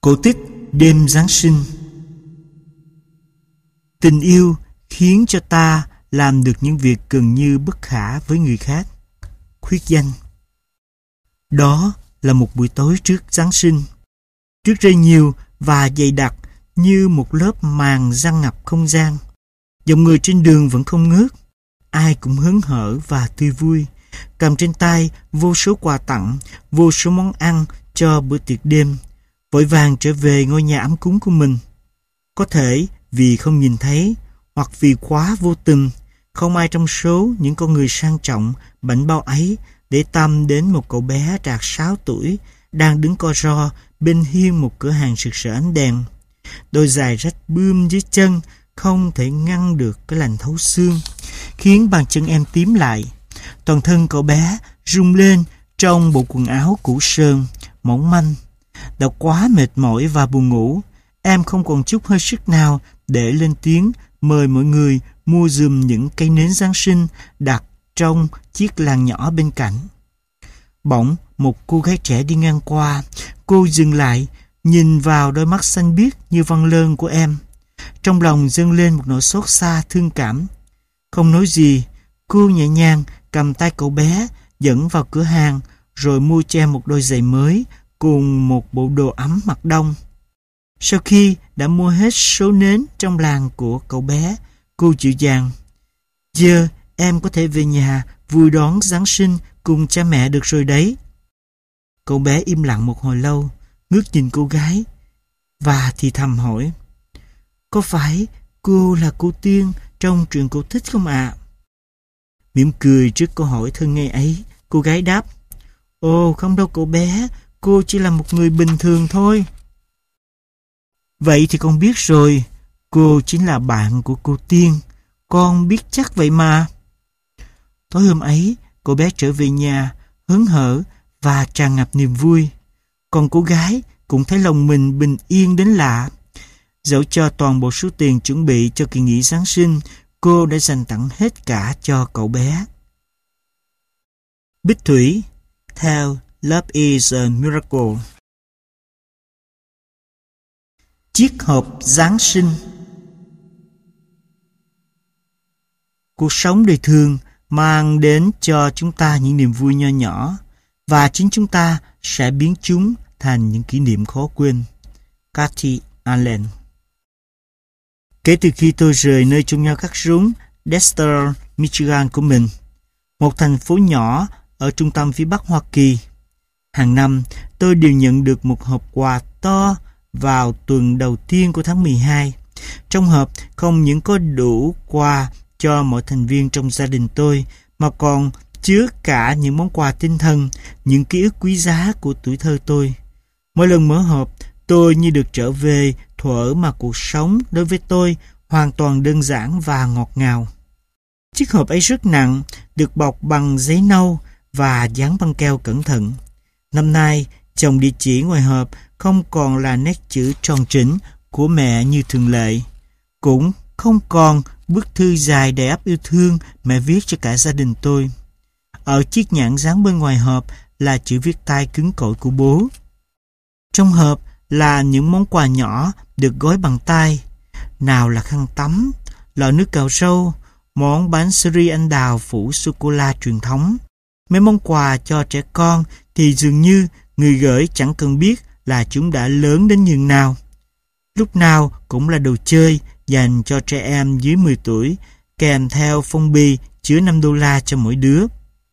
Cổ tích Đêm Giáng sinh. Tình yêu khiến cho ta làm được những việc gần như bất khả với người khác. Khuyết danh. Đó là một buổi tối trước Giáng sinh. Tuyết rơi nhiều và dày đặc như một lớp màng giăng ngập không gian. Dòng người trên đường vẫn không ngớt. Ai cũng hớn hở và tươi vui, cầm trên tay vô số quà tặng, vô số món ăn cho bữa tiệc đêm, vội vàng trở về ngôi nhà ấm cúng của mình. Có thể vì không nhìn thấy, hoặc vì quá vô tình, không ai trong số những con người sang trọng, bảnh bao ấy để tâm đến một cậu bé trạc 6 tuổi đang đứng co ro bên hiên một cửa hàng sực sỡ ánh đèn. Đôi giày rách bươm dưới chân không thể ngăn được cái lạnh thấu xương, khiến bàn chân em tím lại. Toàn thân cậu bé rung lên trong bộ quần áo cũ sờn, mỏng manh. Đã quá mệt mỏi và buồn ngủ, em không còn chút hơi sức nào để lên tiếng mời mọi người mua giùm những cây nến Giáng sinh đặt trong chiếc làng nhỏ bên cạnh. Bỗng một cô gái trẻ đi ngang qua. Cô dừng lại, nhìn vào đôi mắt xanh biếc như văn lơn của em. Trong lòng dâng lên một nỗi xót xa thương cảm. Không nói gì, cô nhẹ nhàng cầm tay cậu bé dẫn vào cửa hàng, rồi mua cho em một đôi giày mới cùng một bộ đồ ấm mặc đông. Sau khi đã mua hết số nến trong làng của cậu bé, cô dịu dàng: "Giờ em có thể về nhà vui đón Giáng sinh cùng cha mẹ được rồi đấy." Cậu bé im lặng một hồi lâu, ngước nhìn cô gái và thì thầm hỏi: "Có phải cô là cô Tiên trong truyện cổ tích không ạ?" Mỉm cười trước câu hỏi thơ ngây ấy, cô gái đáp: "Ồ không đâu cậu bé, cô chỉ là một người bình thường thôi." "Vậy thì con biết rồi, cô chính là bạn của cô Tiên, con biết chắc vậy mà." Tối hôm ấy, cô bé trở về nhà, hớn hở và tràn ngập niềm vui. Còn cô gái cũng thấy lòng mình bình yên đến lạ. Dẫu cho toàn bộ số tiền chuẩn bị cho kỳ nghỉ Giáng sinh, cô đã dành tặng hết cả cho cậu bé. Bích Thủy theo Love is a Miracle. Chiếc hộp Giáng sinh. Cuộc sống đời thường mang đến cho chúng ta những niềm vui nho nhỏ, và chính chúng ta sẽ biến chúng thành những kỷ niệm khó quên. Katy Allen. Kể từ khi tôi rời nơi chôn nhau cắt rúng Dexter, Michigan của mình, một thành phố nhỏ ở trung tâm phía Bắc Hoa Kỳ, hàng năm tôi đều nhận được một hộp quà to vào tuần đầu tiên của tháng 12. Trong hộp không những có đủ quà cho mọi thành viên trong gia đình tôi, mà còn chứa cả những món quà tinh thần, những ký ức quý giá của tuổi thơ tôi. Mỗi lần mở hộp, tôi như được trở về thuở mà cuộc sống đối với tôi hoàn toàn đơn giản và ngọt ngào. Chiếc hộp ấy rất nặng, được bọc bằng giấy nâu và dán băng keo cẩn thận. Năm nay, chồng địa chỉ ngoài hộp không còn là nét chữ tròn trĩnh của mẹ như thường lệ, cũng không còn bức thư dài đầy ắp yêu thương mẹ viết cho cả gia đình tôi. Ở chiếc nhãn dán bên ngoài hộp là chữ viết tay cứng cỏi của bố. Trong hộp là những món quà nhỏ được gói bằng tay. Nào là khăn tắm, lọ nước cạo râu, món bánh sri anh đào phủ sô-cô-la truyền thống. Mấy món quà cho trẻ con thì dường như người gửi chẳng cần biết là chúng đã lớn đến nhường nào. Lúc nào cũng là đồ chơi dành cho trẻ em dưới 10 tuổi, kèm theo phong bì chứa $5 cho mỗi đứa.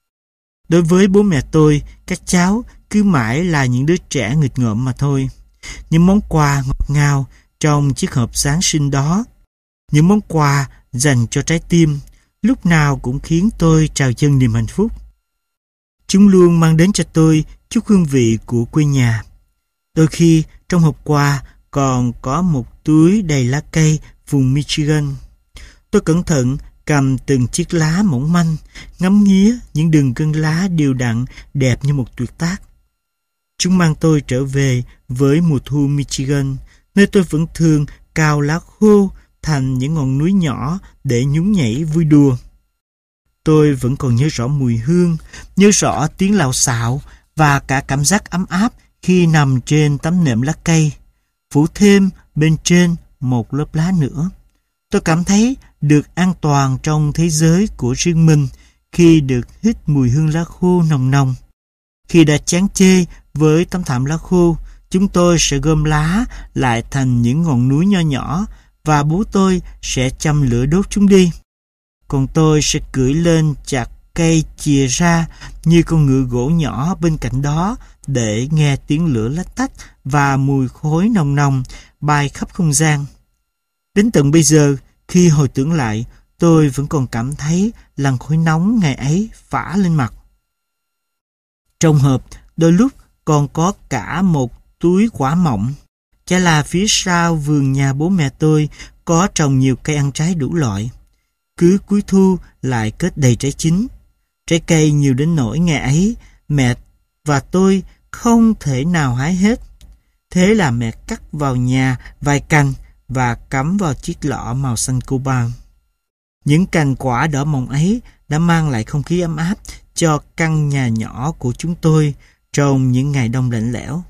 Đối với bố mẹ tôi, các cháu cứ mãi là những đứa trẻ nghịch ngợm mà thôi. Những món quà ngọt ngào trong chiếc hộp Giáng sinh đó, những món quà dành cho trái tim, lúc nào cũng khiến tôi trào dâng niềm hạnh phúc. Chúng luôn mang đến cho tôi chút hương vị của quê nhà. Đôi khi trong hộp quà còn có một túi đầy lá cây vùng Michigan. Tôi cẩn thận cầm từng chiếc lá mỏng manh, ngắm nghía những đường gân lá đều đặn đẹp như một tuyệt tác. Chúng mang tôi trở về với mùa thu Michigan, nơi tôi vẫn thường cào lá khô thành những ngọn núi nhỏ để nhún nhảy vui đùa. Tôi vẫn còn nhớ rõ mùi hương, nhớ rõ tiếng lạo xạo và cả cảm giác ấm áp khi nằm trên tấm nệm lá cây. phủ thêm bên trên một lớp lá nữa. Tôi cảm thấy được an toàn trong thế giới của riêng mình khi được hít mùi hương lá khô nồng nồng. Khi đã chán chê với tấm thảm lá khô, chúng tôi sẽ gom lá lại thành những ngọn núi nho nhỏ và bố tôi sẽ châm lửa đốt chúng đi. Còn tôi sẽ cưỡi lên chặt cây chìa ra như con ngựa gỗ nhỏ bên cạnh đó để nghe tiếng lửa lách tách và mùi khói nồng nồng bay khắp không gian. Đến tận bây giờ, khi hồi tưởng lại, tôi vẫn còn cảm thấy làn khói nóng ngày ấy phả lên mặt. Trong hộp, đôi lúc còn có cả một túi quả mọng. Chả là phía sau vườn nhà bố mẹ tôi có trồng nhiều cây ăn trái đủ loại. Cứ cuối thu lại kết đầy trái chín. Trái cây nhiều đến nỗi ngày ấy, mẹ và tôi không thể nào hái hết. Thế là mẹ cắt vào nhà vài cành và cắm vào chiếc lọ màu xanh cobalt. Những cành quả đỏ mọng ấy đã mang lại không khí ấm áp cho căn nhà nhỏ của chúng tôi trong những ngày đông lạnh lẽo.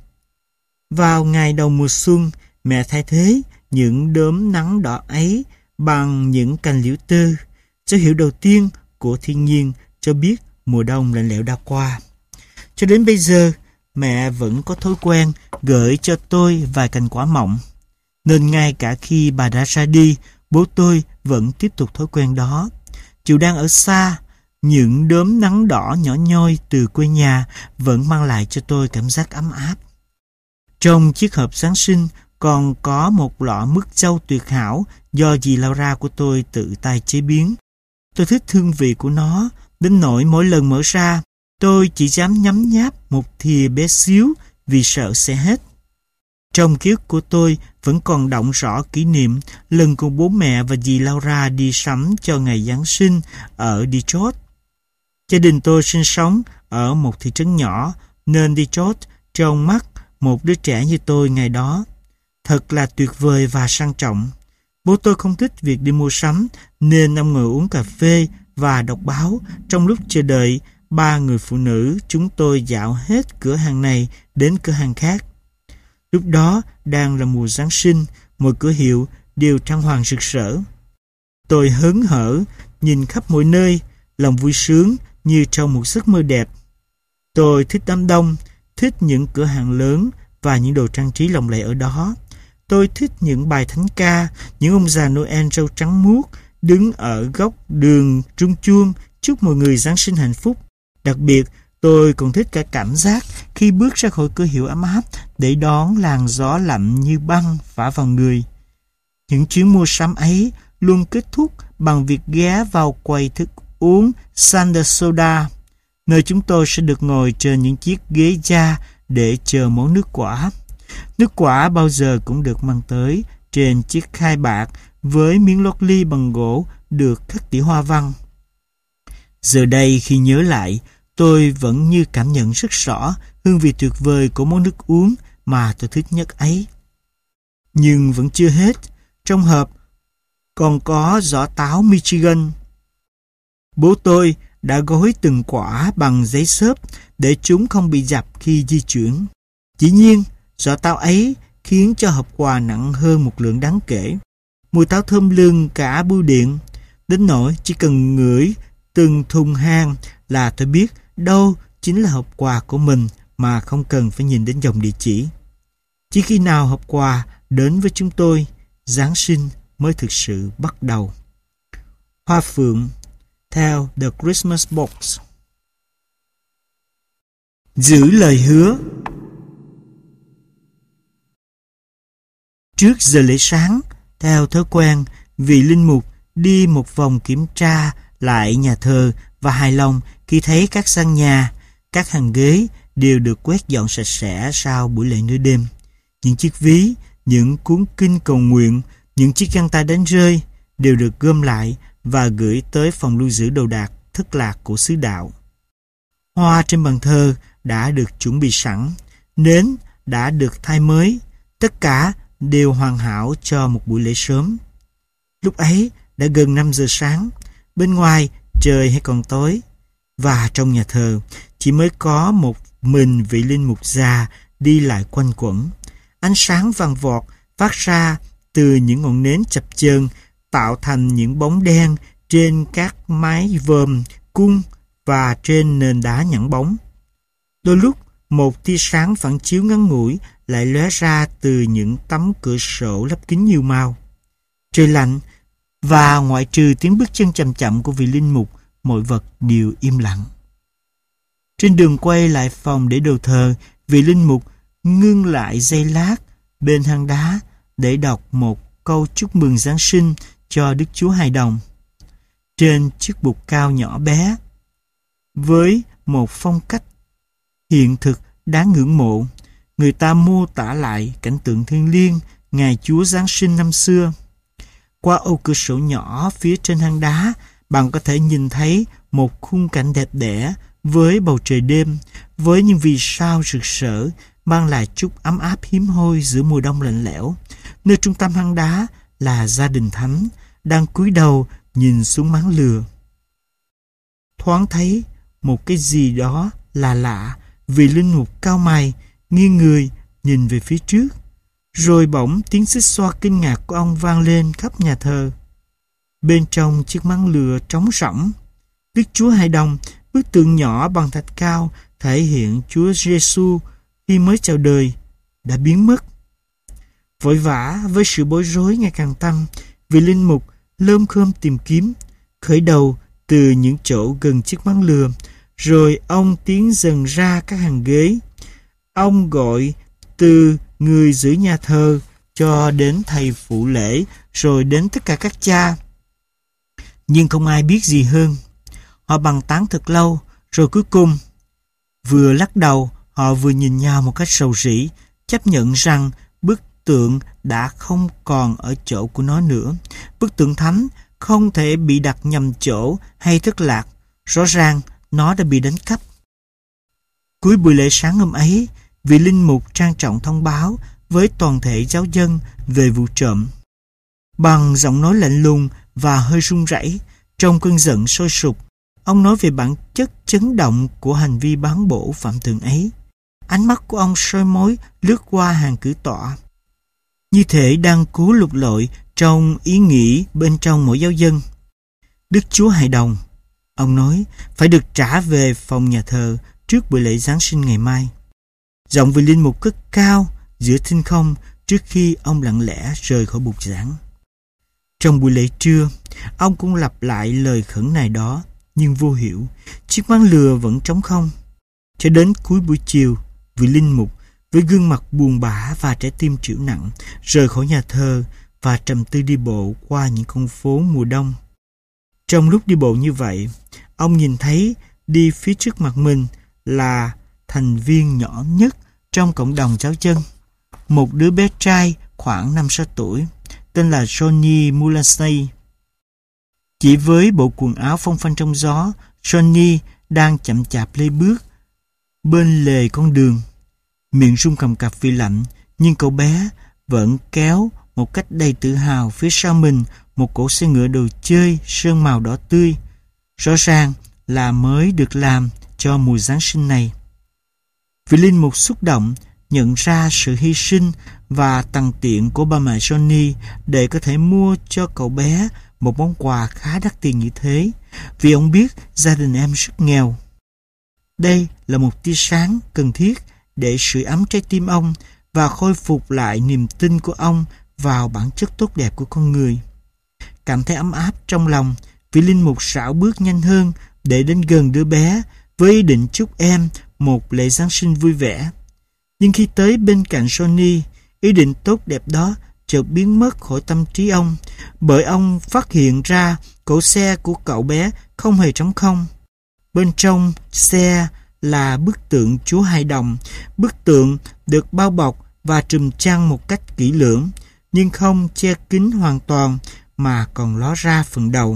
Vào ngày đầu mùa xuân, mẹ thay thế những đốm nắng đỏ ấy bằng những cành liễu tơ, dấu hiệu đầu tiên của thiên nhiên cho biết mùa đông lạnh lẽo đã qua. Cho đến bây giờ, mẹ vẫn có thói quen gửi cho tôi vài cành quả mọng. Nên ngay cả khi bà đã ra đi, bố tôi vẫn tiếp tục thói quen đó. Dù đang ở xa, những đốm nắng đỏ nhỏ nhoi từ quê nhà vẫn mang lại cho tôi cảm giác ấm áp. Trong chiếc hộp Giáng sinh còn có một lọ mứt dâu tuyệt hảo do dì Laura của tôi tự tay chế biến. Tôi thích hương vị của nó, đến nỗi mỗi lần mở ra, tôi chỉ dám nhấm nháp một thìa bé xíu vì sợ sẽ hết. Trong ký ức của tôi vẫn còn đọng rõ kỷ niệm lần cùng bố mẹ và dì Laura đi sắm cho ngày Giáng sinh ở Detroit. Gia đình tôi sinh sống ở một thị trấn nhỏ nên Detroit trong mắt một đứa trẻ như tôi ngày đó thật là tuyệt vời và sang trọng. Bố tôi không thích việc đi mua sắm nên ông ngồi uống cà phê và đọc báo trong lúc chờ đợi ba người phụ nữ chúng tôi dạo hết cửa hàng này đến cửa hàng khác. Lúc đó đang là mùa Giáng sinh, mọi cửa hiệu đều trang hoàng rực rỡ. Tôi hớn hở nhìn khắp mọi nơi, lòng vui sướng như trong một giấc mơ đẹp. Tôi thích đám đông, thích những cửa hàng lớn và những đồ trang trí lộng lẫy ở đó. Tôi thích những bài thánh ca, những ông già Noel râu trắng muốt đứng ở góc đường rung chuông chúc mọi người Giáng sinh hạnh phúc. Đặc biệt, tôi còn thích cả cảm giác khi bước ra khỏi cửa hiệu ấm áp để đón làn gió lạnh như băng phả vào người. Những chuyến mua sắm ấy luôn kết thúc bằng việc ghé vào quầy thức uống Thunder Soda, nơi chúng tôi sẽ được ngồi trên những chiếc ghế da để chờ món nước quả. Nước quả bao giờ cũng được mang tới trên chiếc khay bạc với miếng lót ly bằng gỗ được khắc tỉa hoa văn. Giờ đây khi nhớ lại, tôi vẫn như cảm nhận rất rõ hương vị tuyệt vời của món nước uống mà tôi thích nhất ấy. Nhưng vẫn chưa hết, trong hộp còn có giỏ táo Michigan. Bố tôi đã gói từng quả bằng giấy xốp để chúng không bị dập khi di chuyển. Dĩ nhiên, giỏ táo ấy khiến cho hộp quà nặng hơn một lượng đáng kể. Mùi táo thơm lừng cả bưu điện, đến nỗi chỉ cần ngửi từng thùng hàng là tôi biết đâu chính là hộp quà của mình mà không cần phải nhìn đến dòng địa chỉ. Chỉ khi nào hộp quà đến với chúng tôi, Giáng sinh mới thực sự bắt đầu. Hoa phượng theo The Christmas Box. Giữ lời hứa. Trước giờ lễ sáng, theo thói quen, vị linh mục đi một vòng kiểm tra lại nhà thờ và hài lòng khi thấy các gian nhà, các hàng ghế đều được quét dọn sạch sẽ sau buổi lễ nửa đêm. Những chiếc ví, những cuốn kinh cầu nguyện, những chiếc găng tay đánh rơi đều được gom lại và gửi tới phòng lưu giữ đồ đạc thất lạc của xứ đạo. Hoa trên bàn thờ đã được chuẩn bị sẵn, nến đã được thay mới, tất cả đều hoàn hảo cho một buổi lễ sớm. Lúc ấy đã gần 5 giờ sáng, bên ngoài trời hay còn tối, và trong nhà thờ chỉ mới có một mình vị linh mục già đi lại quanh quẩn. Ánh sáng vàng vọt phát ra từ những ngọn nến chập chờn, tạo thành những bóng đen trên các mái vòm cung và trên nền đá nhẵn bóng. Đôi lúc, một tia sáng phản chiếu ngắn ngủi lại lóe ra từ những tấm cửa sổ lắp kính nhiều màu. Trời lạnh, và ngoại trừ tiếng bước chân chậm chậm của vị linh mục, mọi vật đều im lặng. Trên đường quay lại phòng để đầu thờ, vị linh mục ngưng lại giây lát bên hang đá để đọc một câu chúc mừng Giáng sinh cho Đức Chúa Hài Đồng. Trên chiếc bục cao nhỏ bé, với một phong cách hiện thực đáng ngưỡng mộ, người ta mô tả lại cảnh tượng thiêng liêng ngày Chúa Giáng sinh năm xưa. Qua ô cửa sổ nhỏ phía trên hang đá, bạn có thể nhìn thấy một khung cảnh đẹp đẽ với bầu trời đêm, với những vì sao rực rỡ, mang lại chút ấm áp hiếm hoi giữa mùa đông lạnh lẽo. Nơi trung tâm hang đá là gia đình thánh, đang cúi đầu nhìn xuống máng lửa. Thoáng thấy một cái gì đó là lạ, vì linh mục cau mày, nghiêng người nhìn về phía trước. Rồi bỗng tiếng xích xoa kinh ngạc của ông vang lên khắp nhà thờ. Bên trong chiếc máng lửa trống rỗng, Đức Chúa Hài Đồng, bức tượng nhỏ bằng thạch cao thể hiện Chúa Giêsu khi mới chào đời, đã biến mất. Vội vã với sự bối rối ngày càng tăng, vị linh mục lơm khơm tìm kiếm, khởi đầu từ những chỗ gần chiếc máng lửa, rồi ông tiến dần ra các hàng ghế. Ông gọi từ người giữ nhà thờ cho đến thầy phụ lễ, rồi đến tất cả các cha. Nhưng không ai biết gì hơn. Họ bàn tán thật lâu, rồi cuối cùng, vừa lắc đầu, họ vừa nhìn nhau một cách rầu rĩ, chấp nhận rằng bức tượng đã không còn ở chỗ của nó nữa. Bức tượng thánh không thể bị đặt nhầm chỗ hay thất lạc. Rõ ràng, nó đã bị đánh cắp. Cuối buổi lễ sáng hôm ấy, vị linh mục trang trọng thông báo với toàn thể giáo dân về vụ trộm. Bằng giọng nói lạnh lùng và hơi run rẩy, trong cơn giận sôi sục, ông nói về bản chất chấn động của hành vi bán bổ phạm thượng ấy. Ánh mắt của ông soi mói lướt qua hàng cử tọa, như thể đang cố lục lọi trong ý nghĩ bên trong mỗi giáo dân. Đức Chúa Hài Đồng, ông nói, phải được trả về phòng nhà thờ trước buổi lễ Giáng sinh ngày mai. Giọng vị linh mục cất cao giữa thinh không trước khi ông lặng lẽ rời khỏi bục giảng. Trong buổi lễ trưa, ông cũng lặp lại lời khẩn này đó, nhưng vô hiệu. Chiếc máng lửa vẫn trống không. Cho đến cuối buổi chiều, vị linh mục với gương mặt buồn bã và trái tim trĩu nặng rời khỏi nhà thờ và trầm tư đi bộ qua những con phố mùa đông. Trong lúc đi bộ như vậy, ông nhìn thấy đi phía trước mặt mình là thành viên nhỏ nhất trong cộng đồng giáo dân, một đứa bé trai khoảng 5-6 tuổi, tên là Johnny Mulansey. Chỉ với bộ quần áo phong phanh trong gió, Johnny đang chậm chạp lê bước bên lề con đường. Miệng run cầm cập vì lạnh, nhưng cậu bé vẫn kéo một cách đầy tự hào phía sau mình một cỗ xe ngựa đồ chơi sơn màu đỏ tươi, rõ ràng là mới được làm cho mùa Giáng sinh này. Vị linh mục xúc động nhận ra sự hy sinh và tằn tiện của ba mẹ Johnny để có thể mua cho cậu bé một món quà khá đắt tiền như thế, vì ông biết gia đình em rất nghèo. Đây là một tia sáng cần thiết để sưởi ấm trái tim ông và khôi phục lại niềm tin của ông vào bản chất tốt đẹp của con người. Cảm thấy ấm áp trong lòng, vị linh mục rảo bước nhanh hơn để đến gần đứa bé với ý định chúc em một lễ Giáng sinh vui vẻ. Nhưng khi tới bên cạnh Johnny, ý định tốt đẹp đó chợt biến mất khỏi tâm trí ông, bởi ông phát hiện ra cỗ xe của cậu bé không hề trống không. Bên trong xe là bức tượng Chúa Hài Đồng. Bức tượng được bao bọc và trùm chăn một cách kỹ lưỡng, nhưng không che kín hoàn toàn mà còn ló ra phần đầu.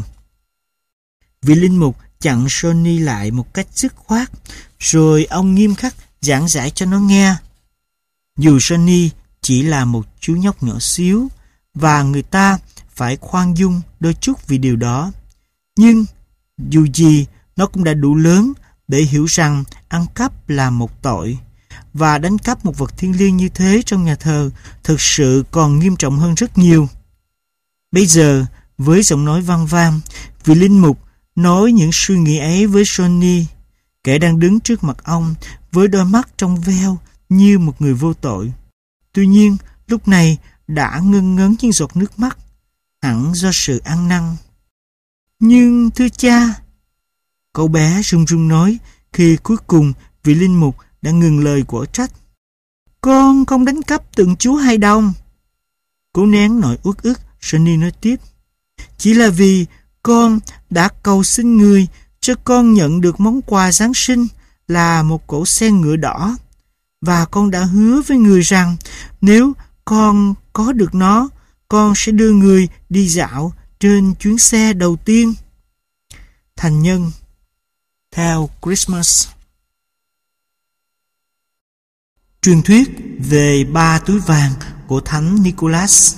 Vị linh mục chặn Johnny lại một cách dứt khoát, rồi ông nghiêm khắc giảng giải cho nó nghe. Dù Johnny chỉ là một chú nhóc nhỏ xíu và người ta phải khoan dung đôi chút vì điều đó, nhưng dù gì nó cũng đã đủ lớn để hiểu rằng ăn cắp là một tội, và đánh cắp một vật thiêng liêng như thế trong nhà thờ thực sự còn nghiêm trọng hơn rất nhiều. Bây giờ, với giọng nói vang vang, vị linh mục nói những suy nghĩ ấy với Johnny, kẻ đang đứng trước mặt ông với đôi mắt trong veo như một người vô tội. Tuy nhiên, lúc này đã ngân ngấn những giọt nước mắt, hẳn do sự ăn năn. Nhưng thưa cha, cậu bé run run nói khi cuối cùng vị linh mục đã ngừng lời quở trách. Con không đánh cắp tượng Chúa hài đồng. Cố nén nỗi uất ức, Johnny nói tiếp. Chỉ là vì con đã cầu xin người cho con nhận được món quà Giáng sinh là một cỗ xe ngựa đỏ. Và con đã hứa với người rằng nếu con có được nó, con sẽ đưa người đi dạo trên chuyến xe đầu tiên. Thành nhân theo Christmas. Truyền thuyết về 3 túi vàng của Thánh Nicholas.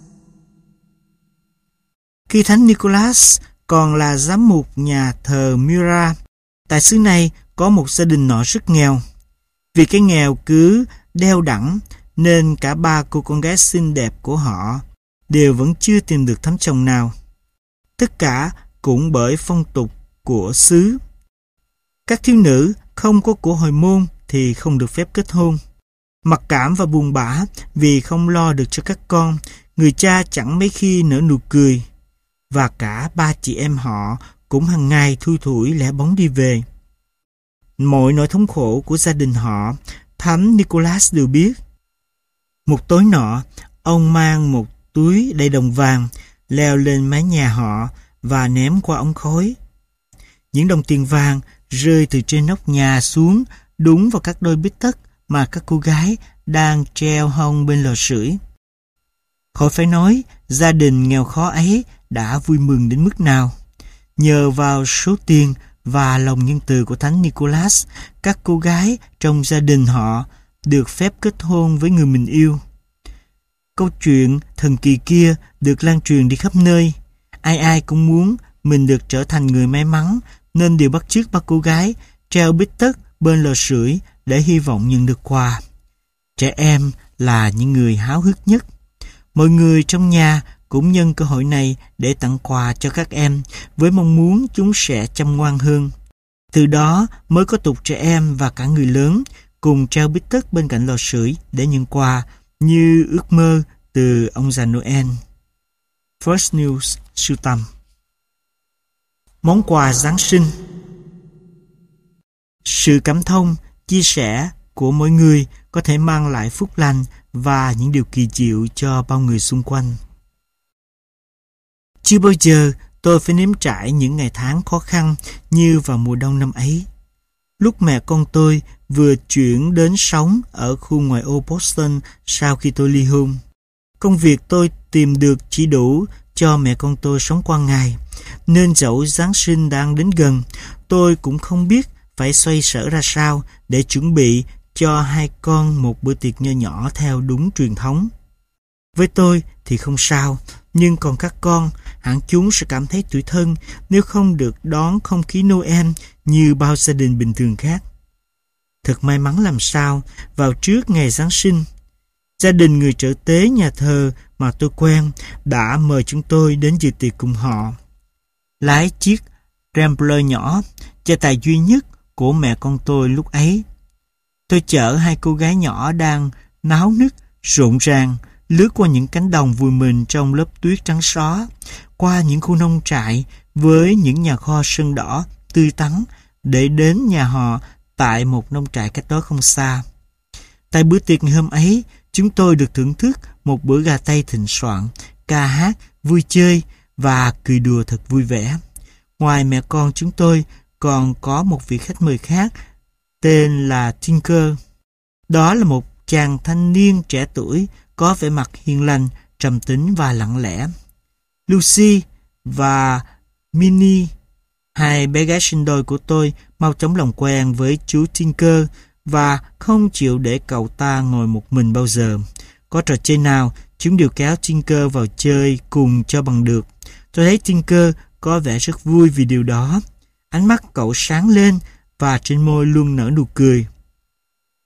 Khi Thánh Nicholas còn là giám mục nhà thờ Myra, tại xứ này có một gia đình nọ rất nghèo. Vì cái nghèo cứ đeo đẳng nên cả 3 cô con gái xinh đẹp của họ đều vẫn chưa tìm được thắm chồng nào. Tất cả cũng bởi phong tục của xứ. Các thiếu nữ không có của hồi môn thì không được phép kết hôn. Mặc cảm và buồn bã vì không lo được cho các con, người cha chẳng mấy khi nở nụ cười. Và cả 3 chị em họ cũng hàng ngày thui thủi lẻ bóng đi về. Mọi nỗi thống khổ của gia đình họ, Thánh Nicholas đều biết. Một tối nọ, ông mang một túi đầy đồng vàng, leo lên mái nhà họ và ném qua ống khói. Những đồng tiền vàng rơi từ trên nóc nhà xuống đúng vào các đôi bít tất mà các cô gái đang treo hông bên lò sưởi. Khỏi phải nói, gia đình nghèo khó ấy đã vui mừng đến mức nào. Nhờ vào số tiền và lòng nhân từ của Thánh Nicholas, các cô gái trong gia đình họ được phép kết hôn với người mình yêu. Câu chuyện thần kỳ kia được lan truyền đi khắp nơi. Ai ai cũng muốn mình được trở thành người may mắn, nên đều bắt chước 3 cô gái treo bít tất bên lò sưởi để hy vọng nhận được quà. Trẻ em là những người háo hức nhất. Mọi người trong nhà cũng nhân cơ hội này để tặng quà cho các em với mong muốn chúng sẽ chăm ngoan hơn. Từ đó mới có tục trẻ em và cả người lớn cùng treo bít tất bên cạnh lò sưởi để nhận quà như ước mơ từ ông già Noel. First News sưu tầm. Món quà Giáng sinh. Sự cảm thông, chia sẻ của mỗi người có thể mang lại phúc lành và những điều kỳ diệu cho bao người xung quanh. Chưa bao giờ tôi phải nếm trải những ngày tháng khó khăn như vào mùa đông năm ấy. Lúc mẹ con tôi vừa chuyển đến sống ở khu ngoại ô Boston sau khi tôi ly hôn. Công việc tôi tìm được chỉ đủ cho mẹ con tôi sống qua ngày, nên dẫu Giáng sinh đang đến gần, tôi cũng không biết phải xoay sở ra sao để chuẩn bị cho hai con một bữa tiệc nho nhỏ theo đúng truyền thống. Với tôi thì không sao, nhưng còn các con, hẳn chúng sẽ cảm thấy tủi thân nếu không được đón không khí Noel như bao gia đình bình thường khác. Thật may mắn làm sao, vào trước ngày Giáng sinh, gia đình người trợ tế nhà thờ mà tôi quen đã mời chúng tôi đến dự tiệc cùng họ. Lái chiếc Rambler nhỏ, gia tài duy nhất của mẹ con tôi lúc ấy. Tôi chở hai cô gái nhỏ đang náo nức, rộn ràng, lướt qua những cánh đồng vùi mình trong lớp tuyết trắng xóa, qua những khu nông trại với những nhà kho sân đỏ, tươi tắn, để đến nhà họ tại một nông trại cách đó không xa. Tại bữa tiệc ngày hôm ấy, chúng tôi được thưởng thức một bữa gà tây thịnh soạn, ca hát, vui chơi và cười đùa thật vui vẻ. Ngoài mẹ con chúng tôi còn có một vị khách mời khác tên là Tinker. Đó là một chàng thanh niên trẻ tuổi có vẻ mặt hiền lành, trầm tính và lặng lẽ. Lucy và Minnie, hai bé gái sinh đôi của tôi, mau chóng làm quen với chú Tinker và không chịu để cậu ta ngồi một mình bao giờ. Có trò chơi nào, chúng đều kéo Tinker vào chơi cùng cho bằng được. Tôi thấy Tinker có vẻ rất vui vì điều đó. Ánh mắt cậu sáng lên và trên môi luôn nở nụ cười.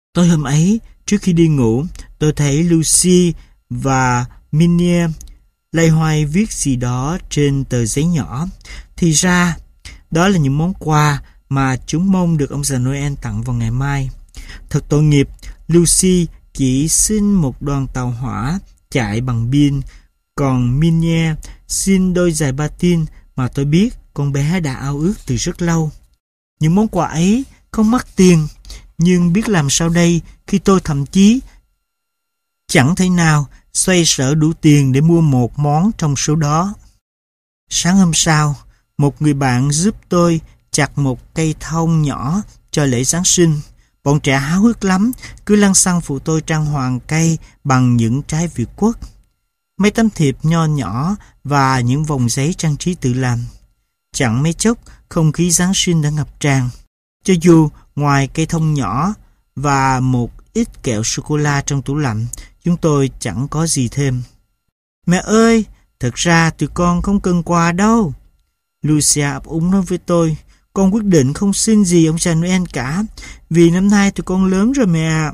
Tối hôm ấy, trước khi đi ngủ, tôi thấy Lucy và Minnie loay hoay viết gì đó trên tờ giấy nhỏ. Thì ra, đó là những món quà mà chúng mong được ông già Noel tặng vào ngày mai. Thật tội nghiệp, Lucy chỉ xin một đoàn tàu hỏa chạy bằng pin, còn Minnie xin đôi giày patin mà tôi biết con bé đã ao ước từ rất lâu. Những món quà ấy không mắc tiền, nhưng biết làm sao đây khi tôi thậm chí chẳng thể nào xoay sở đủ tiền để mua một món trong số đó. Sáng hôm sau, một người bạn giúp tôi chặt một cây thông nhỏ cho lễ Giáng sinh. Bọn trẻ háo hức lắm, cứ lăng xăng phụ tôi trang hoàng cây bằng những trái Việt Quất, mấy tấm thiệp nho nhỏ và những vòng giấy trang trí tự làm. Chẳng mấy chốc, không khí Giáng sinh đã ngập tràn. Cho dù ngoài cây thông nhỏ và một ít kẹo sô-cô-la trong tủ lạnh, chúng tôi chẳng có gì thêm. Mẹ ơi, thật ra tụi con không cần quà đâu. Lucia ấp úng nói với tôi, con quyết định không xin gì ông già Noel cả, vì năm nay tụi con lớn rồi mẹ ạ.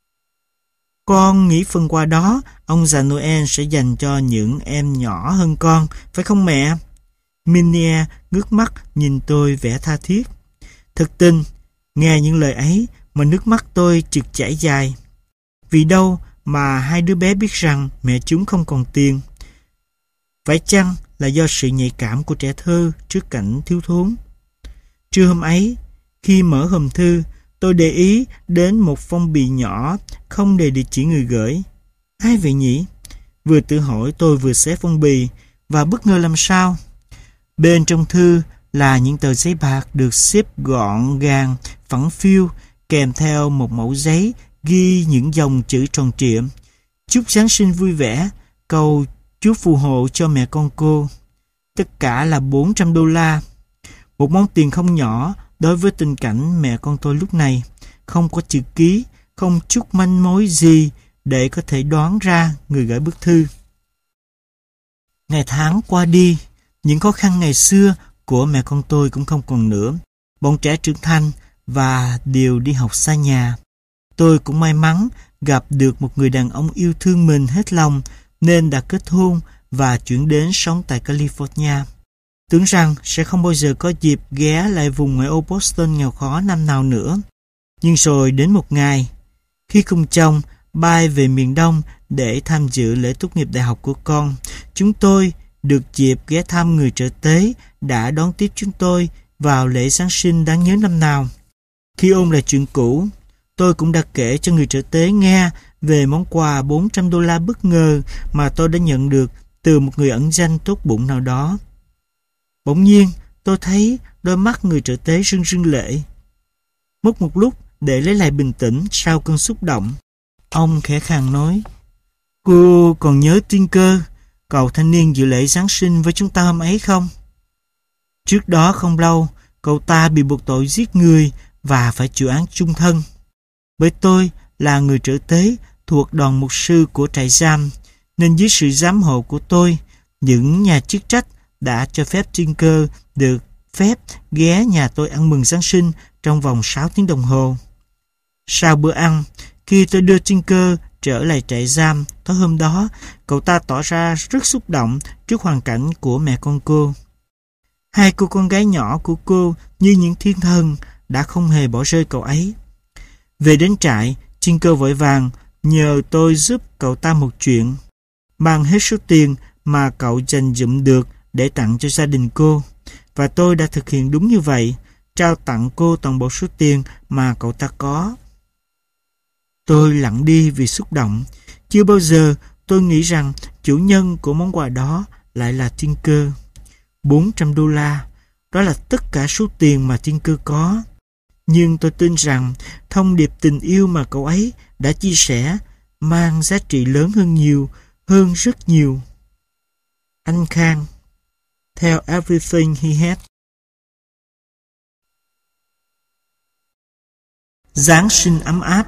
Con nghĩ phần quà đó, ông già Noel sẽ dành cho những em nhỏ hơn con, phải không mẹ? Minnie ngước mắt nhìn tôi vẻ tha thiết. Thực tình, nghe những lời ấy mà nước mắt tôi chực chảy dài. Vì đâu mà hai đứa bé biết rằng mẹ chúng không còn tiền? Phải chăng là do sự nhạy cảm của trẻ thơ trước cảnh thiếu thốn? Trưa hôm ấy, khi mở hòm thư, tôi để ý đến một phong bì nhỏ không đề địa chỉ người gửi. Ai vậy nhỉ? Vừa tự hỏi tôi vừa xé phong bì và bất ngờ làm sao. Bên trong thư là những tờ giấy bạc được xếp gọn gàng, phẳng phiu, kèm theo một mẩu giấy ghi những dòng chữ tròn trịa. Chúc Giáng sinh vui vẻ, cầu Chúa phù hộ cho mẹ con cô. Tất cả là $400. Một món tiền không nhỏ đối với tình cảnh mẹ con tôi lúc này. Không có chữ ký, không chút manh mối gì để có thể đoán ra người gửi bức thư. Ngày tháng qua đi, những khó khăn ngày xưa của mẹ con tôi cũng không còn nữa. Bọn trẻ trưởng thành và đều đi học xa nhà. Tôi cũng may mắn gặp được một người đàn ông yêu thương mình hết lòng nên đã kết hôn và chuyển đến sống tại California. Tưởng rằng sẽ không bao giờ có dịp ghé lại vùng ngoại ô Boston nghèo khó năm nào nữa. Nhưng rồi đến một ngày, khi cùng chồng bay về miền Đông để tham dự lễ tốt nghiệp đại học của con, chúng tôi được dịp ghé thăm người trợ tế đã đón tiếp chúng tôi vào lễ Giáng sinh đáng nhớ năm nào. Khi ôn lại chuyện cũ, tôi cũng đã kể cho người trợ tế nghe về món quà $400 bất ngờ mà tôi đã nhận được từ một người ẩn danh tốt bụng nào đó. Bỗng nhiên, tôi thấy đôi mắt người trợ tế rưng rưng lệ. Mất một lúc để lấy lại bình tĩnh sau cơn xúc động, ông khẽ khàng nói, cô còn nhớ Tinker, cậu thanh niên dự lễ Giáng sinh với chúng ta hôm ấy không? Trước đó không lâu, cậu ta bị buộc tội giết người và phải chịu án chung thân. Bởi tôi là người trợ tế thuộc đoàn mục sư của trại giam, nên dưới sự giám hộ của tôi, những nhà chức trách đã cho phép Tinker được phép ghé nhà tôi ăn mừng Giáng sinh trong vòng 6 tiếng đồng hồ. Sau bữa ăn, khi tôi đưa Tinker trở lại trại giam tối hôm đó, cậu ta tỏ ra rất xúc động trước hoàn cảnh của mẹ con cô. Hai cô con gái nhỏ của cô như những thiên thần đã không hề bỏ rơi cậu ấy. Về đến trại, Tinker vội vàng nhờ tôi giúp cậu ta một chuyện, mang hết số tiền mà cậu dành dụm được để tặng cho gia đình cô. Và tôi đã thực hiện đúng như vậy, trao tặng cô toàn bộ số tiền mà cậu ta có. Tôi lặng đi vì xúc động. Chưa bao giờ tôi nghĩ rằng chủ nhân của món quà đó lại là Tinker. $400, đó là tất cả số tiền mà Tinker có. Nhưng tôi tin rằng thông điệp tình yêu mà cậu ấy đã chia sẻ mang giá trị lớn hơn nhiều, hơn rất nhiều. Anh Khang, Tell Everything He Had. Giáng sinh ấm áp.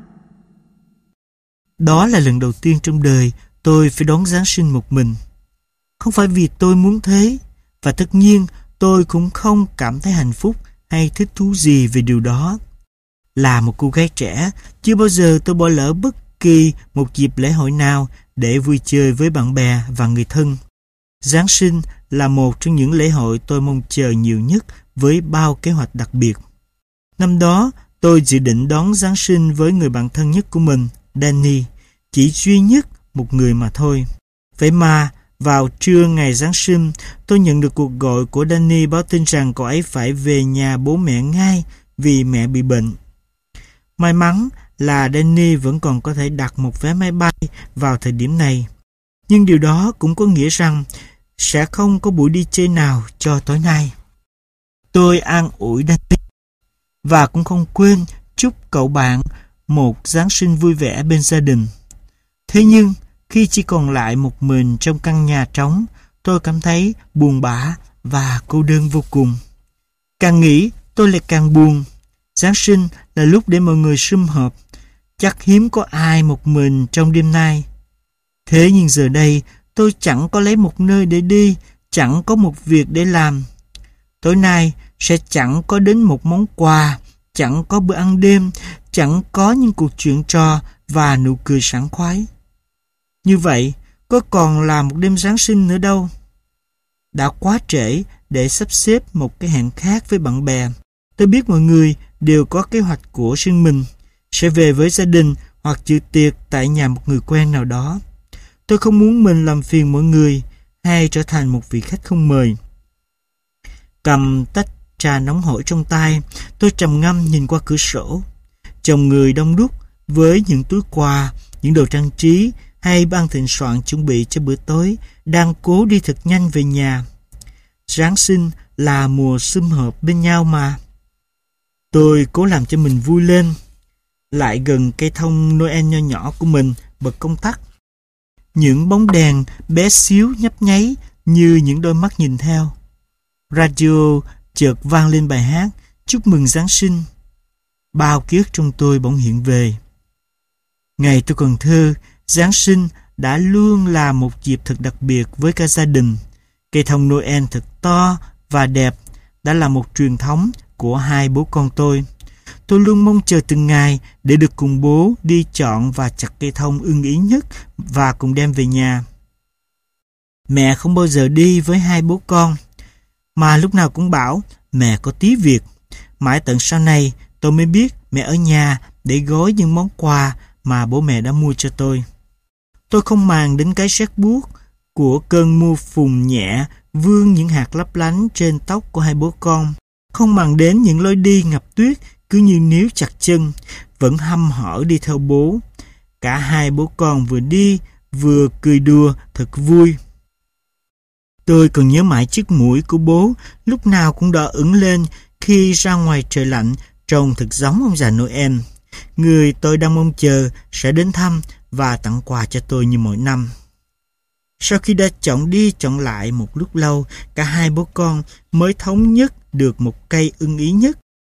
Đó là lần đầu tiên trong đời tôi phải đón Giáng sinh một mình. Không phải vì tôi muốn thế, và tất nhiên tôi cũng không cảm thấy hạnh phúc hay thích thú gì về điều đó. Là một cô gái trẻ, chưa bao giờ tôi bỏ lỡ bất kỳ một dịp lễ hội nào để vui chơi với bạn bè và người thân. Giáng sinh là một trong những lễ hội tôi mong chờ nhiều nhất với bao kế hoạch đặc biệt. Năm đó, tôi dự định đón Giáng sinh với người bạn thân nhất của mình, Danny, chỉ duy nhất một người mà thôi. Vậy mà, vào trưa ngày Giáng sinh, tôi nhận được cuộc gọi của Danny báo tin rằng cậu ấy phải về nhà bố mẹ ngay vì mẹ bị bệnh. May mắn là Danny vẫn còn có thể đặt một vé máy bay vào thời điểm này. Nhưng điều đó cũng có nghĩa rằng sẽ không có buổi đi chơi nào cho tối nay. Tôi an ủi Danny và cũng không quên chúc cậu bạn một Giáng sinh vui vẻ bên gia đình. Thế nhưng, khi chỉ còn lại một mình trong căn nhà trống, tôi cảm thấy buồn bã và cô đơn vô cùng. Càng nghĩ, tôi lại càng buồn. Giáng sinh là lúc để mọi người sum họp. Chắc hiếm có ai một mình trong đêm nay. Thế nhưng giờ đây, tôi chẳng có lấy một nơi để đi, chẳng có một việc để làm. Tối nay sẽ chẳng có đến một món quà, chẳng có bữa ăn đêm, chẳng có những cuộc chuyện trò và nụ cười sảng khoái. Như vậy, có còn là một đêm Giáng sinh nữa đâu. Đã quá trễ để sắp xếp một cái hẹn khác với bạn bè. Tôi biết mọi người đều có kế hoạch của riêng mình, sẽ về với gia đình hoặc dự tiệc tại nhà một người quen nào đó. Tôi không muốn mình làm phiền mọi người hay trở thành một vị khách không mời. Cầm tách trà nóng hổi trong tay, tôi trầm ngâm nhìn qua cửa sổ. Chồng người đông đúc với những túi quà, những đồ trang trí hay ban thịnh soạn chuẩn bị cho bữa tối đang cố đi thật nhanh về nhà. Giáng sinh là mùa sum họp bên nhau mà. Tôi cố làm cho mình vui lên. Lại gần cây thông Noel nho nhỏ của mình, bật công tắc. Những bóng đèn bé xíu nhấp nháy như những đôi mắt nhìn theo. Radio chợt vang lên bài hát Chúc mừng Giáng sinh. Bao ký ức trong tôi bỗng hiện về. Ngày tôi còn thơ, Giáng sinh đã luôn là một dịp thật đặc biệt với cả gia đình. Cây thông Noel thật to và đẹp đã là một truyền thống của hai bố con tôi. Tôi luôn mong chờ từng ngày để được cùng bố đi chọn và chặt cây thông ưng ý nhất và cùng đem về nhà. Mẹ không bao giờ đi với hai bố con, mà lúc nào cũng bảo mẹ có tí việc. Mãi tận sau này tôi mới biết mẹ ở nhà để gói những món quà mà bố mẹ đã mua cho tôi. Tôi không màng đến cái rét buốt của cơn mưa phùn nhẹ vương những hạt lấp lánh trên tóc của hai bố con. Không màng đến những lối đi ngập tuyết cứ như níu chặt chân, vẫn hăm hở đi theo bố. Cả hai bố con vừa đi vừa cười đùa thật vui. Tôi còn nhớ mãi chiếc mũi của bố lúc nào cũng đỏ ửng lên khi ra ngoài trời lạnh, trông thật giống ông già Noel, người tôi đang mong chờ sẽ đến thăm và tặng quà cho tôi như mỗi năm. Sau khi đã chọn đi chọn lại một lúc lâu, cả hai bố con mới thống nhất được một cây ưng ý nhất.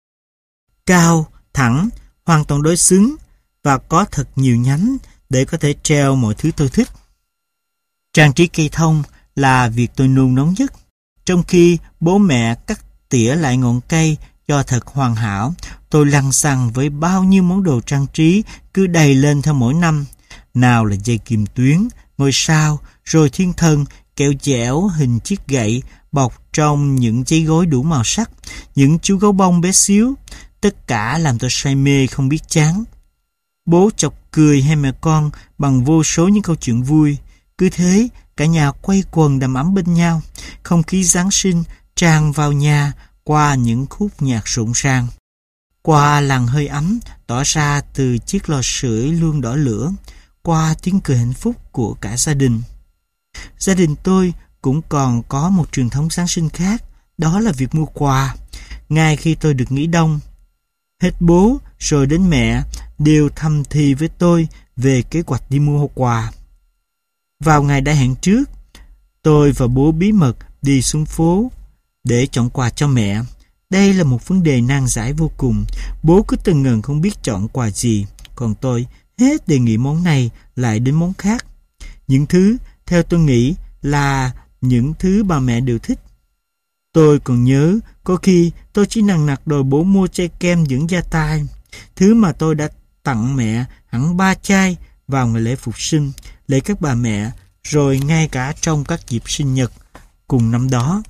Cao, thẳng, hoàn toàn đối xứng và có thật nhiều nhánh để có thể treo mọi thứ tôi thích. Trang trí cây thông là việc tôi nôn nóng nhất. Trong khi bố mẹ cắt tỉa lại ngọn cây cho thật hoàn hảo, tôi lăn xăng với bao nhiêu món đồ trang trí cứ đầy lên theo mỗi năm. Nào là dây kim tuyến, ngôi sao, rồi thiên thần, kẹo dẻo hình chiếc gậy bọc trong những giấy gối đủ màu sắc, những chú gấu bông bé xíu. Tất cả làm tôi say mê không biết chán. Bố chọc cười hai mẹ con bằng vô số những câu chuyện vui. Cứ thế, cả nhà quây quần đầm ấm bên nhau. Không khí Giáng sinh tràn vào nhà qua những khúc nhạc rộn ràng. Qua làn hơi ấm tỏa ra từ chiếc lò sưởi luôn đỏ lửa. Qua tiếng cười hạnh phúc của cả gia đình. Gia đình tôi cũng còn có một truyền thống Giáng sinh khác. Đó là việc mua quà. Ngay khi tôi được nghỉ đông, hết bố rồi đến mẹ đều thầm thì với tôi về kế hoạch đi mua quà. Vào ngày đã hẹn trước, tôi và bố bí mật đi xuống phố để chọn quà cho mẹ. Đây là một vấn đề nan giải vô cùng. Bố cứ từng ngần không biết chọn quà gì, còn tôi hết đề nghị món này lại đến món khác. Những thứ theo tôi nghĩ là những thứ bà mẹ đều thích. Tôi còn nhớ có khi tôi chỉ nằng nặc đòi bố mua chai kem dưỡng da tai. Thứ mà tôi đã tặng mẹ hẳn 3 chai vào ngày lễ Phục sinh, lễ các bà mẹ, rồi ngay cả trong các dịp sinh nhật cùng năm đó.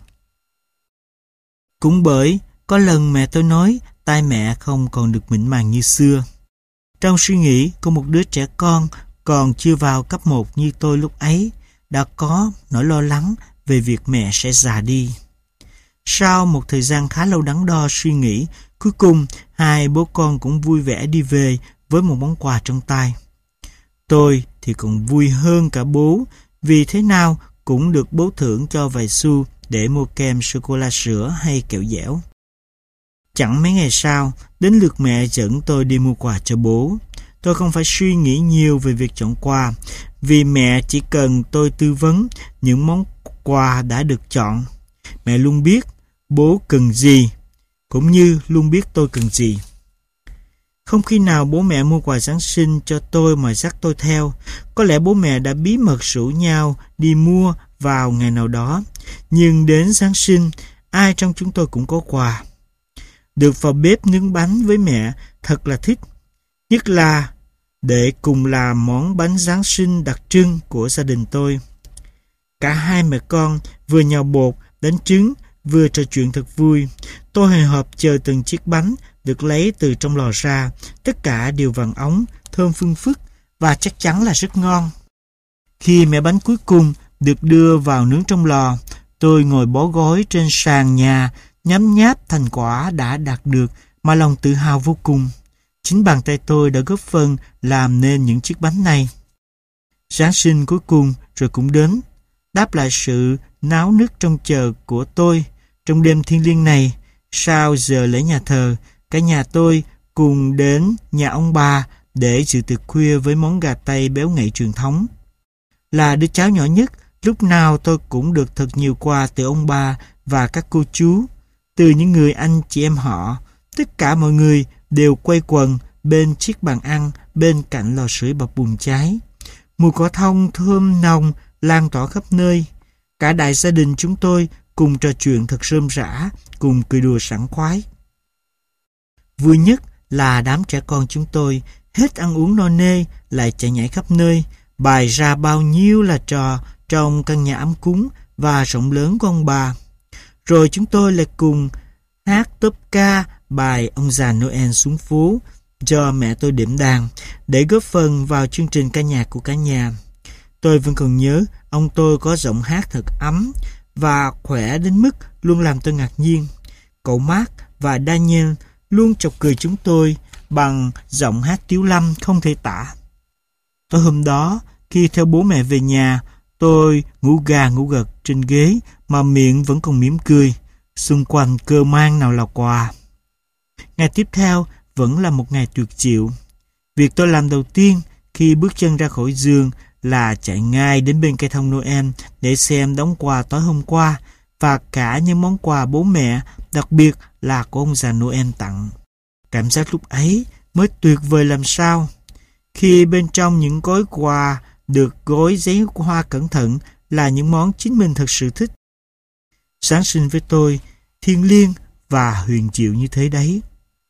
Cũng bởi có lần mẹ tôi nói tai mẹ không còn được mịn màng như xưa. Trong suy nghĩ của một đứa trẻ con còn chưa vào cấp 1 như tôi lúc ấy, đã có nỗi lo lắng về việc mẹ sẽ già đi. Sau một thời gian khá lâu đắn đo suy nghĩ, cuối cùng hai bố con cũng vui vẻ đi về với một món quà trong tay. Tôi thì còn vui hơn cả bố, vì thế nào cũng được bố thưởng cho vài xu để mua kem sô-cô-la sữa hay kẹo dẻo. Chẳng mấy ngày sau, đến lượt mẹ dẫn tôi đi mua quà cho bố. Tôi không phải suy nghĩ nhiều về việc chọn quà, vì mẹ chỉ cần tôi tư vấn những món quà đã được chọn. Mẹ luôn biết bố cần gì, cũng như luôn biết tôi cần gì. Không khi nào bố mẹ mua quà Giáng sinh cho tôi mà dắt tôi theo. Có lẽ bố mẹ đã bí mật rủ nhau đi mua vào ngày nào đó. Nhưng đến Giáng sinh, ai trong chúng tôi cũng có quà. Được vào bếp nướng bánh với mẹ thật là thích. Nhất là để cùng làm món bánh Giáng sinh đặc trưng của gia đình tôi. Cả hai mẹ con vừa nhào bột, đánh trứng, vừa trò chuyện thật vui. Tôi hồi hộp chờ từng chiếc bánh được lấy từ trong lò ra. Tất cả đều vàng óng, thơm phưng phức và chắc chắn là rất ngon. Khi mẻ bánh cuối cùng được đưa vào nướng trong lò, tôi ngồi bó gối trên sàn nhà, nhấm nháp thành quả đã đạt được mà lòng tự hào vô cùng. Chính bàn tay tôi đã góp phần làm nên những chiếc bánh này. Giáng sinh cuối cùng rồi cũng đến, đáp lại sự náo nức trông chờ của tôi. Trong đêm thiêng liêng này, sau giờ lễ nhà thờ, cả nhà tôi cùng đến nhà ông bà để dự tiệc khuya với món gà tây béo ngậy truyền thống. Là đứa cháu nhỏ nhất, lúc nào tôi cũng được thật nhiều quà từ ông bà và các cô chú, từ những người anh chị em họ. Tất cả mọi người đều quây quần bên chiếc bàn ăn bên cạnh lò sưởi bập bùng cháy. Mùi cỏ thông thơm nồng lan tỏa khắp nơi. Cả đại gia đình chúng tôi cùng trò chuyện thật rôm rã, cùng cười đùa sảng khoái. Vui nhất là đám trẻ con chúng tôi hết ăn uống no nê lại chạy nhảy khắp nơi, bày ra bao nhiêu là trò trong căn nhà ấm cúng và rộng lớn của ông bà. Rồi chúng tôi lại cùng hát tốp ca bài ông già Noel xuống phố cho mẹ tôi đệm đàn để góp phần vào chương trình ca nhạc của cả nhà. Tôi vẫn còn nhớ ông tôi có giọng hát thật ấm và khỏe đến mức luôn làm tôi ngạc nhiên. Cậu Mark và Daniel luôn chọc cười chúng tôi bằng giọng hát tiếu lâm không thể tả. Tối hôm đó, khi theo bố mẹ về nhà, tôi ngủ gà ngủ gật trên ghế mà miệng vẫn còn mỉm cười. Xung quanh cơ mang nào là quà. Ngày tiếp theo vẫn là một ngày tuyệt diệu. Việc tôi làm đầu tiên khi bước chân ra khỏi giường là chạy ngay đến bên cây thông Noel để xem đống quà tối hôm qua và cả những món quà bố mẹ, đặc biệt là của ông già Noel tặng. Cảm giác lúc ấy mới tuyệt vời làm sao. Khi bên trong những gói quà được gói giấy hoa cẩn thận là những món chính mình thật sự thích. Giáng sinh với tôi thiêng liêng và huyền diệu như thế đấy.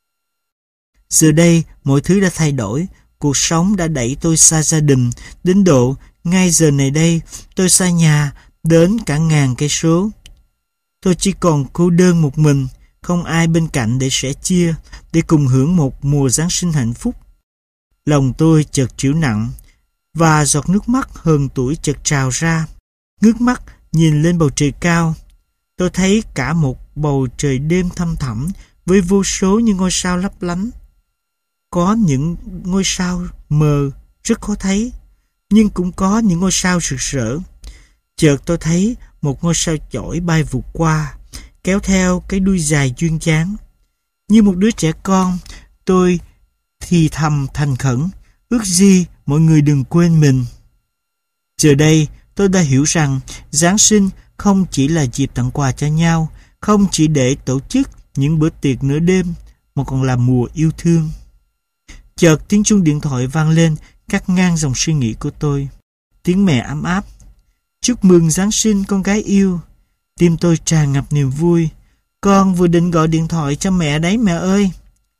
Giờ đây mọi thứ đã thay đổi. Cuộc sống đã đẩy tôi xa gia đình đến độ ngay giờ này đây tôi xa nhà đến cả ngàn cây số. Tôi chỉ còn cô đơn một mình, không ai bên cạnh để sẻ chia, để cùng hưởng một mùa Giáng sinh hạnh phúc. Lòng tôi chợt trĩu nặng và giọt nước mắt hờn tuổi chợt trào ra. Ngước mắt nhìn lên bầu trời cao, tôi thấy cả một bầu trời đêm thăm thẳm với vô số những ngôi sao lấp lánh. Có những ngôi sao mờ rất khó thấy, nhưng cũng có những ngôi sao rực rỡ. Chợt tôi thấy một ngôi sao chổi bay vụt qua, kéo theo cái đuôi dài duyên dáng. Như một đứa trẻ con, tôi thì thầm thành khẩn, ước gì mọi người đừng quên mình. Giờ đây, tôi đã hiểu rằng Giáng sinh không chỉ là dịp tặng quà cho nhau, không chỉ để tổ chức những bữa tiệc nửa đêm, mà còn là mùa yêu thương. Chợt tiếng chuông điện thoại vang lên, cắt ngang dòng suy nghĩ của tôi. Tiếng mẹ ấm áp. Chúc mừng Giáng sinh con gái yêu. Tim tôi tràn ngập niềm vui. Con vừa định gọi điện thoại cho mẹ đấy mẹ ơi.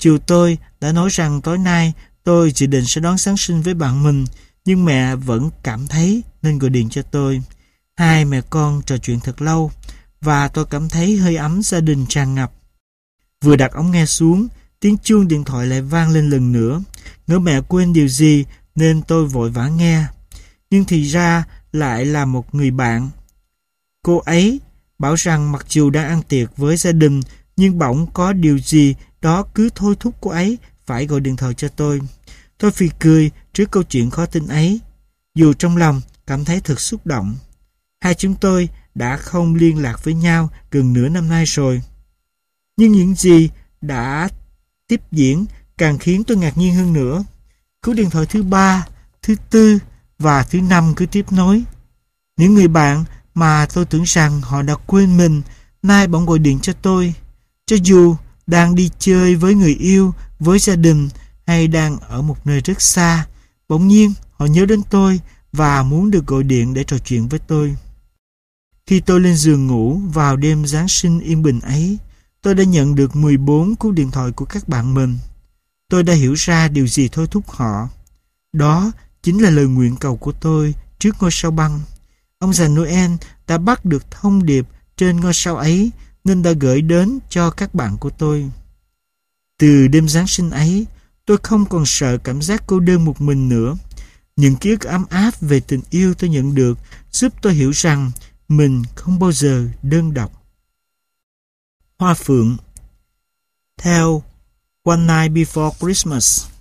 Chiều tôi đã nói rằng tối nay tôi dự định sẽ đón Giáng sinh với bạn mình, nhưng mẹ vẫn cảm thấy nên gọi điện cho tôi. Hai mẹ con trò chuyện thật lâu, và tôi cảm thấy hơi ấm gia đình tràn ngập. Vừa đặt ống nghe xuống, tiếng chuông điện thoại lại vang lên lần nữa. Ngỡ mẹ quên điều gì nên tôi vội vã nghe. Nhưng thì ra lại là một người bạn. Cô ấy bảo rằng mặc dù đang ăn tiệc với gia đình, nhưng bỗng có điều gì đó cứ thôi thúc cô ấy phải gọi điện thoại cho tôi. Tôi phì cười trước câu chuyện khó tin ấy, dù trong lòng cảm thấy thật xúc động. Hai chúng tôi đã không liên lạc với nhau gần nửa năm nay rồi. Nhưng những gì đã tiếp diễn càng khiến tôi ngạc nhiên hơn nữa. Cú điện thoại thứ 3, thứ 4 và thứ 5 cứ tiếp nối. Những người bạn mà tôi tưởng rằng họ đã quên mình nay bỗng gọi điện cho tôi. Cho dù đang đi chơi với người yêu, với gia đình hay đang ở một nơi rất xa, bỗng nhiên họ nhớ đến tôi và muốn được gọi điện để trò chuyện với tôi. Khi tôi lên giường ngủ vào đêm Giáng sinh yên bình ấy, tôi đã nhận được 14 cú điện thoại của các bạn mình. Tôi đã hiểu ra điều gì thôi thúc họ. Đó chính là lời nguyện cầu của tôi trước ngôi sao băng. Ông già Noel đã bắt được thông điệp trên ngôi sao ấy nên đã gửi đến cho các bạn của tôi. Từ đêm Giáng sinh ấy, tôi không còn sợ cảm giác cô đơn một mình nữa. Những ký ức ấm áp về tình yêu tôi nhận được giúp tôi hiểu rằng mình không bao giờ đơn độc. Hoa phượng. Theo One Night Before Christmas.